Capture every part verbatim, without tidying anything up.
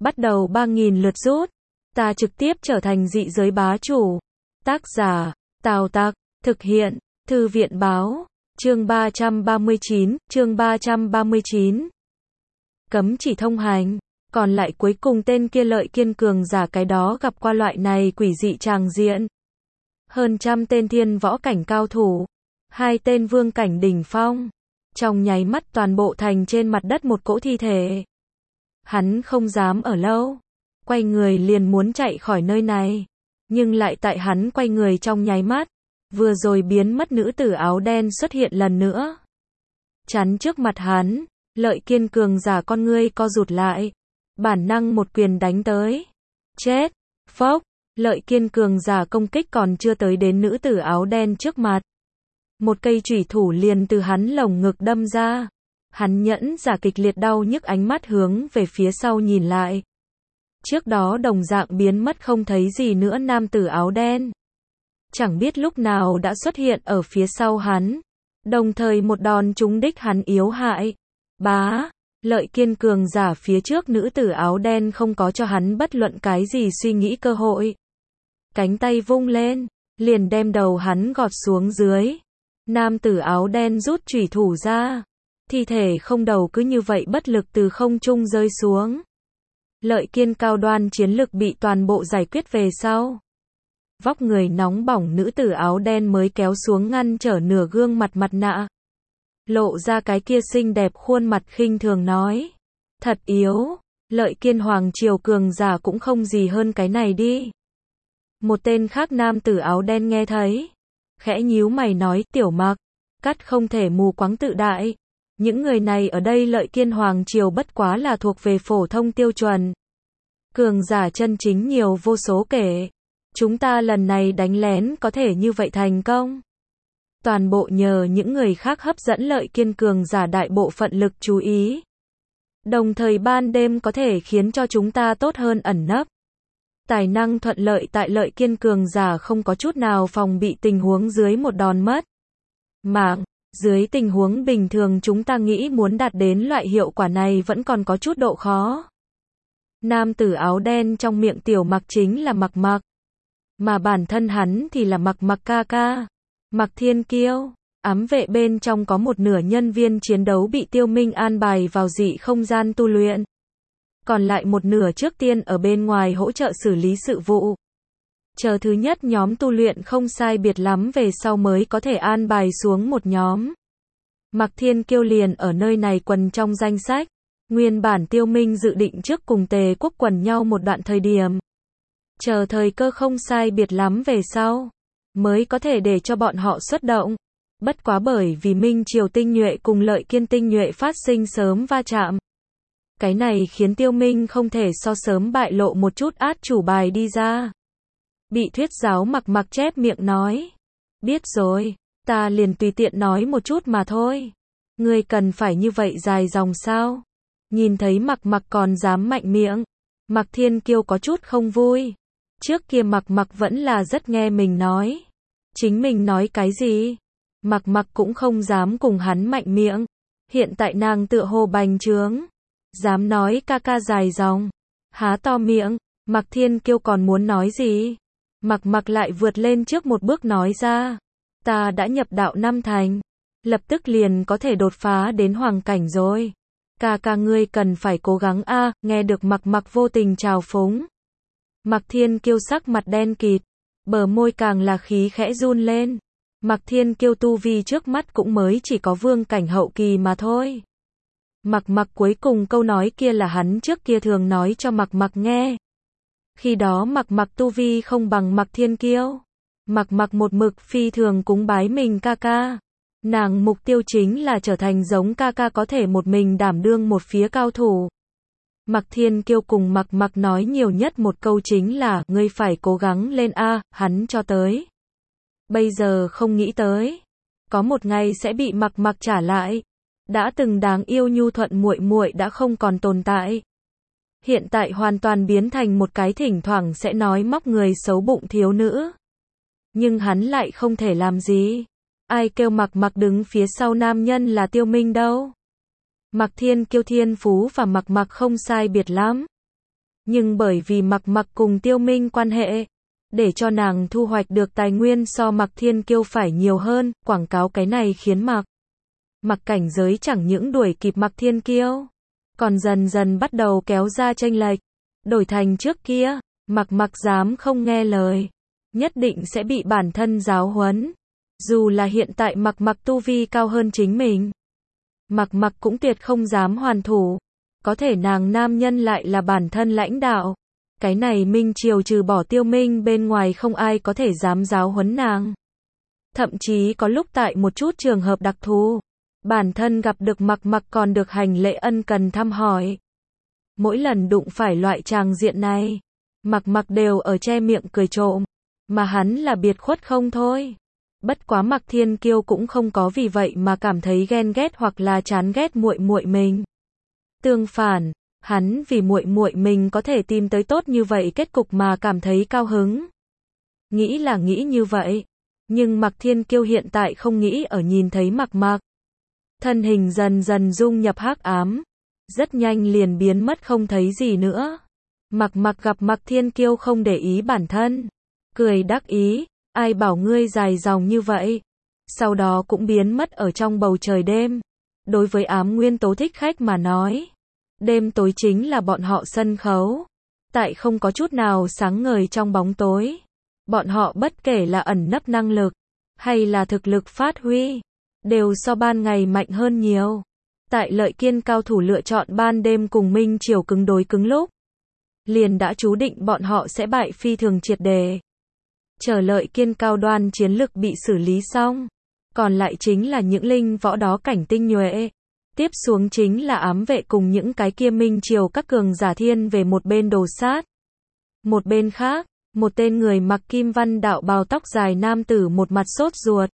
bắt đầu ba nghìn lượt rút. Ta trực tiếp trở thành dị giới bá chủ. Tác giả, Tào Tặc, thực hiện, Thư viện báo, chương ba trăm ba mươi chín, chương ba trăm ba mươi chín. Cấm chỉ thông hành, còn lại cuối cùng tên kia Lợi Kiên cường giả cái đó gặp qua loại này quỷ dị tràng diện. Hơn trăm tên thiên võ cảnh cao thủ, hai tên vương cảnh đỉnh phong, trong nháy mắt toàn bộ thành trên mặt đất một cỗ thi thể. Hắn không dám ở lâu, quay người liền muốn chạy khỏi nơi này, nhưng lại tại hắn quay người trong nháy mắt, vừa rồi biến mất nữ tử áo đen xuất hiện lần nữa. Chắn trước mặt hắn, Lợi Kiên cường giả con ngươi co rụt lại, bản năng một quyền đánh tới. Chết, phốc, Lợi Kiên cường giả công kích còn chưa tới đến nữ tử áo đen trước mặt. Một cây chủy thủ liền từ hắn lồng ngực đâm ra. Hắn nhẫn giả kịch liệt đau nhức ánh mắt hướng về phía sau nhìn lại. Trước đó đồng dạng biến mất không thấy gì nữa nam tử áo đen. Chẳng biết lúc nào đã xuất hiện ở phía sau hắn. Đồng thời một đòn trúng đích hắn yếu hại. Bá, Lợi Kiên cường giả phía trước nữ tử áo đen không có cho hắn bất luận cái gì suy nghĩ cơ hội. Cánh tay vung lên, liền đem đầu hắn gọt xuống dưới. Nam tử áo đen rút chủy thủ ra. Thi thể không đầu cứ như vậy bất lực từ không trung rơi xuống. Lợi Kiên cao đoan chiến lực bị toàn bộ giải quyết về sau. Vóc người nóng bỏng nữ tử áo đen mới kéo xuống ngăn trở nửa gương mặt mặt nạ. Lộ ra cái kia xinh đẹp khuôn mặt khinh thường nói. Thật yếu, Lợi Kiên hoàng triều cường giả cũng không gì hơn cái này đi. Một tên khác nam tử áo đen nghe thấy. Khẽ nhíu mày nói Tiểu Mặc, cắt không thể mù quáng tự đại. Những người này ở đây Lợi Kiên hoàng triều bất quá là thuộc về phổ thông tiêu chuẩn. Cường giả chân chính nhiều vô số kể. Chúng ta lần này đánh lén có thể như vậy thành công. Toàn bộ nhờ những người khác hấp dẫn Lợi Kiên cường giả đại bộ phận lực chú ý. Đồng thời ban đêm có thể khiến cho chúng ta tốt hơn ẩn nấp. Tài năng thuận lợi tại Lợi Kiên cường giả không có chút nào phòng bị tình huống dưới một đòn mất mạng. Dưới tình huống bình thường chúng ta nghĩ muốn đạt đến loại hiệu quả này vẫn còn có chút độ khó. Nam tử áo đen trong miệng Tiểu Mặc chính là Mặc Mặc. Mà bản thân hắn thì là Mặc Mặc ca ca. Mặc Thiên Kiêu, ám vệ bên trong có một nửa nhân viên chiến đấu bị Tiêu Minh an bài vào dị không gian tu luyện. Còn lại một nửa trước tiên ở bên ngoài hỗ trợ xử lý sự vụ. Chờ thứ nhất nhóm tu luyện không sai biệt lắm về sau mới có thể an bài xuống một nhóm. Mặc Thiên Kiêu liền ở nơi này quần trong danh sách. Nguyên bản Tiêu Minh dự định trước cùng Tề Quốc quần nhau một đoạn thời điểm. Chờ thời cơ không sai biệt lắm về sau, mới có thể để cho bọn họ xuất động. Bất quá bởi vì Minh Triều tinh nhuệ cùng Lợi Kiên tinh nhuệ phát sinh sớm va chạm. Cái này khiến Tiêu Minh không thể so sớm bại lộ một chút át chủ bài đi ra. Bị thuyết giáo Mặc Mặc chép miệng nói. Biết rồi, ta liền tùy tiện nói một chút mà thôi. Ngươi cần phải như vậy dài dòng sao? Nhìn thấy Mặc Mặc còn dám mạnh miệng. Mặc Thiên Kiêu có chút không vui. Trước kia Mặc Mặc vẫn là rất nghe mình nói. Chính mình nói cái gì? Mặc Mặc cũng không dám cùng hắn mạnh miệng. Hiện tại nàng tựa hồ bành trướng. Dám nói ca ca dài dòng. Há to miệng. Mặc Thiên Kiêu còn muốn nói gì? Mặc Mặc lại vượt lên trước một bước nói ra. Ta đã nhập đạo năm thành. Lập tức liền có thể đột phá đến hoàng cảnh rồi. Ca ca ngươi cần phải cố gắng a. À, nghe được Mặc Mặc vô tình trào phúng. Mặc Thiên Kiêu sắc mặt đen kịt. Bờ môi càng là khí khẽ run lên. Mặc Thiên Kiêu tu vi trước mắt cũng mới chỉ có vương cảnh hậu kỳ mà thôi. Mặc Mặc cuối cùng câu nói kia là hắn trước kia thường nói cho Mặc Mặc nghe. Khi đó Mặc Mặc tu vi không bằng Mặc Thiên Kiêu. Mặc Mặc một mực phi thường cúng bái mình ca ca. Nàng mục tiêu chính là trở thành giống ca ca có thể một mình đảm đương một phía cao thủ. Mặc Thiên Kiêu cùng Mặc Mặc nói nhiều nhất một câu chính là ngươi phải cố gắng lên a, hắn cho tới. Bây giờ không nghĩ tới, có một ngày sẽ bị Mặc Mặc trả lại. Đã từng đáng yêu nhu thuận muội muội đã không còn tồn tại. Hiện tại hoàn toàn biến thành một cái thỉnh thoảng sẽ nói móc người xấu bụng thiếu nữ. Nhưng hắn lại không thể làm gì. Ai kêu Mặc Mặc đứng phía sau nam nhân là Tiêu Minh đâu. Mặc Thiên Kiêu thiên phú và Mặc Mặc không sai biệt lắm. Nhưng bởi vì Mạc Mạc cùng Tiêu Minh quan hệ, để cho nàng thu hoạch được tài nguyên so Mạc Thiên Kiêu phải nhiều hơn, quảng cáo cái này khiến Mạc Mạc cảnh giới chẳng những đuổi kịp Mạc Thiên Kiêu, còn dần dần bắt đầu kéo ra chênh lệch. Đổi thành trước kia, Mạc Mạc dám không nghe lời, nhất định sẽ bị bản thân giáo huấn. Dù là hiện tại Mạc Mạc tu vi cao hơn chính mình, Mạc Mạc cũng tuyệt không dám hoàn thủ. Có thể nàng nam nhân lại là bản thân lãnh đạo. Cái này Minh Triều trừ bỏ Tiêu Minh bên ngoài không ai có thể dám giáo huấn nàng. Thậm chí có lúc tại một chút trường hợp đặc thù, bản thân gặp được Mạc Mạc còn được hành lễ ân cần thăm hỏi. Mỗi lần đụng phải loại tràng diện này, Mạc Mạc đều ở che miệng cười trộm, mà hắn là biệt khuất không thôi. Bất quá Mạc Thiên Kiêu cũng không có vì vậy mà cảm thấy ghen ghét hoặc là chán ghét muội muội mình. Tương phản, hắn vì muội muội mình có thể tìm tới tốt như vậy kết cục mà cảm thấy cao hứng. Nghĩ là nghĩ như vậy, nhưng Mạc Thiên Kiêu hiện tại không nghĩ ở nhìn thấy Mạc Mạc. Thân hình dần dần dung nhập hắc ám, rất nhanh liền biến mất không thấy gì nữa. Mạc Mạc gặp Mạc Thiên Kiêu không để ý bản thân, cười đắc ý, ai bảo ngươi dài dòng như vậy. Sau đó cũng biến mất ở trong bầu trời đêm. Đối với ám nguyên tố thích khách mà nói, đêm tối chính là bọn họ sân khấu. Tại không có chút nào sáng ngời trong bóng tối. Bọn họ bất kể là ẩn nấp năng lực, hay là thực lực phát huy, đều so ban ngày mạnh hơn nhiều. Tại Lợi Kiên cao thủ lựa chọn ban đêm cùng Minh Triều cứng đối cứng lúc, liền đã chú định bọn họ sẽ bại phi thường triệt đề. Chờ Lợi Kiên cao đoan chiến lực bị xử lý xong, còn lại chính là những linh võ đó cảnh tinh nhuệ. Tiếp xuống chính là ám vệ cùng những cái kia Minh Triều các cường giả thiên về một bên đồ sát. Một bên khác, một tên người mặc kim văn đạo bào tóc dài nam tử một mặt sốt ruột.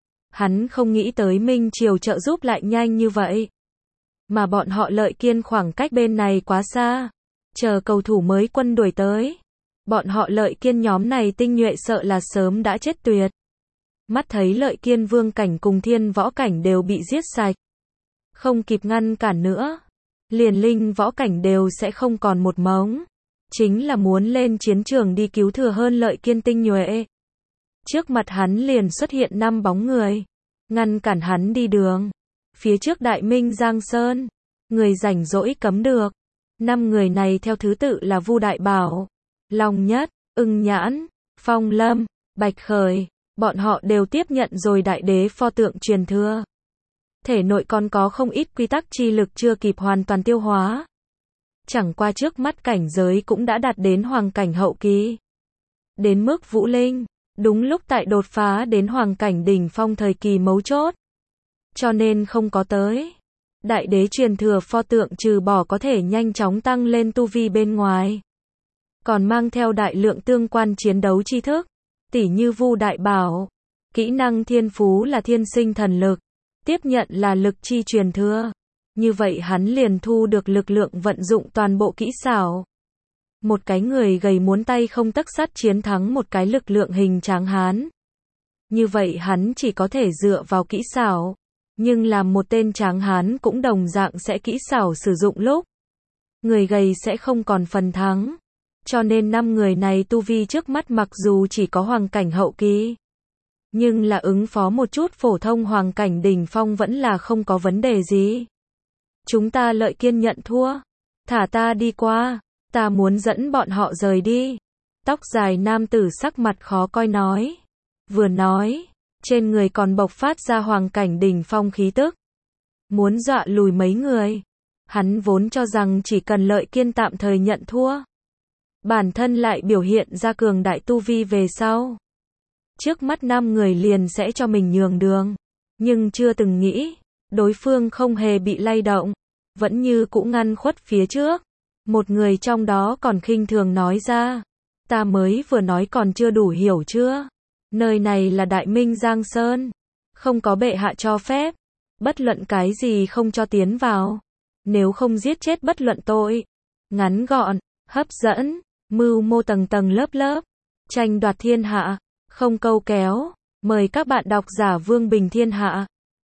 Hắn không nghĩ tới Minh Triều trợ giúp lại nhanh như vậy. Mà bọn họ Lợi Kiên khoảng cách bên này quá xa. Chờ cầu thủ mới quân đuổi tới. Bọn họ Lợi Kiên nhóm này tinh nhuệ sợ là sớm đã chết tuyệt. Mắt thấy Lợi Kiên vương cảnh cùng thiên võ cảnh đều bị giết sạch. Không kịp ngăn cản nữa. Liền linh võ cảnh đều sẽ không còn một mống. Chính là muốn lên chiến trường đi cứu thừa hơn Lợi Kiên tinh nhuệ. Trước mặt hắn liền xuất hiện năm bóng người. Ngăn cản hắn đi đường. Phía trước Đại Minh Giang Sơn. Người rảnh rỗi cấm được. Năm người này theo thứ tự là Vu Đại Bảo, Long Nhất, Ưng Nhãn, Phong Lâm, Bạch Khởi. Bọn họ đều tiếp nhận rồi đại đế pho tượng truyền thừa. Thể nội còn có không ít quy tắc chi lực chưa kịp hoàn toàn tiêu hóa. Chẳng qua trước mắt cảnh giới cũng đã đạt đến hoàng cảnh hậu kỳ. Đến mức Vũ Linh, đúng lúc tại đột phá đến hoàng cảnh đỉnh phong thời kỳ mấu chốt. Cho nên không có tới. Đại đế truyền thừa pho tượng trừ bỏ có thể nhanh chóng tăng lên tu vi bên ngoài. Còn mang theo đại lượng tương quan chiến đấu tri thức. Tỉ như Vu Đại Bảo. Kỹ năng thiên phú là thiên sinh thần lực. Tiếp nhận là lực chi truyền thừa. Như vậy hắn liền thu được lực lượng vận dụng toàn bộ kỹ xảo. Một cái người gầy muốn tay không tấc sắt chiến thắng một cái lực lượng hình tráng hán. Như vậy hắn chỉ có thể dựa vào kỹ xảo. Nhưng làm một tên tráng hán cũng đồng dạng sẽ kỹ xảo sử dụng lúc. Người gầy sẽ không còn phần thắng. Cho nên năm người này tu vi trước mắt mặc dù chỉ có hoàng cảnh hậu kỳ. Nhưng là ứng phó một chút phổ thông hoàng cảnh đỉnh phong vẫn là không có vấn đề gì. Chúng ta Lợi Kiên nhận thua. Thả ta đi qua. Ta muốn dẫn bọn họ rời đi. Tóc dài nam tử sắc mặt khó coi nói. Vừa nói, trên người còn bộc phát ra hoàng cảnh đỉnh phong khí tức. Muốn dọa lùi mấy người. Hắn vốn cho rằng chỉ cần Lợi Kiên tạm thời nhận thua. Bản thân lại biểu hiện ra cường đại tu vi về sau. Trước mắt năm người liền sẽ cho mình nhường đường. Nhưng chưa từng nghĩ, đối phương không hề bị lay động. Vẫn như cũ ngăn khuất phía trước. Một người trong đó còn khinh thường nói ra. Ta mới vừa nói còn chưa đủ hiểu chưa? Nơi này là Đại Minh Giang Sơn. Không có bệ hạ cho phép. Bất luận cái gì không cho tiến vào. Nếu không giết chết bất luận tội. Ngắn gọn, hấp dẫn, mưu mô tầng tầng lớp lớp. Tranh đoạt thiên hạ. Không câu kéo. Mời các bạn đọc giả Vương Bình Thiên Hạ.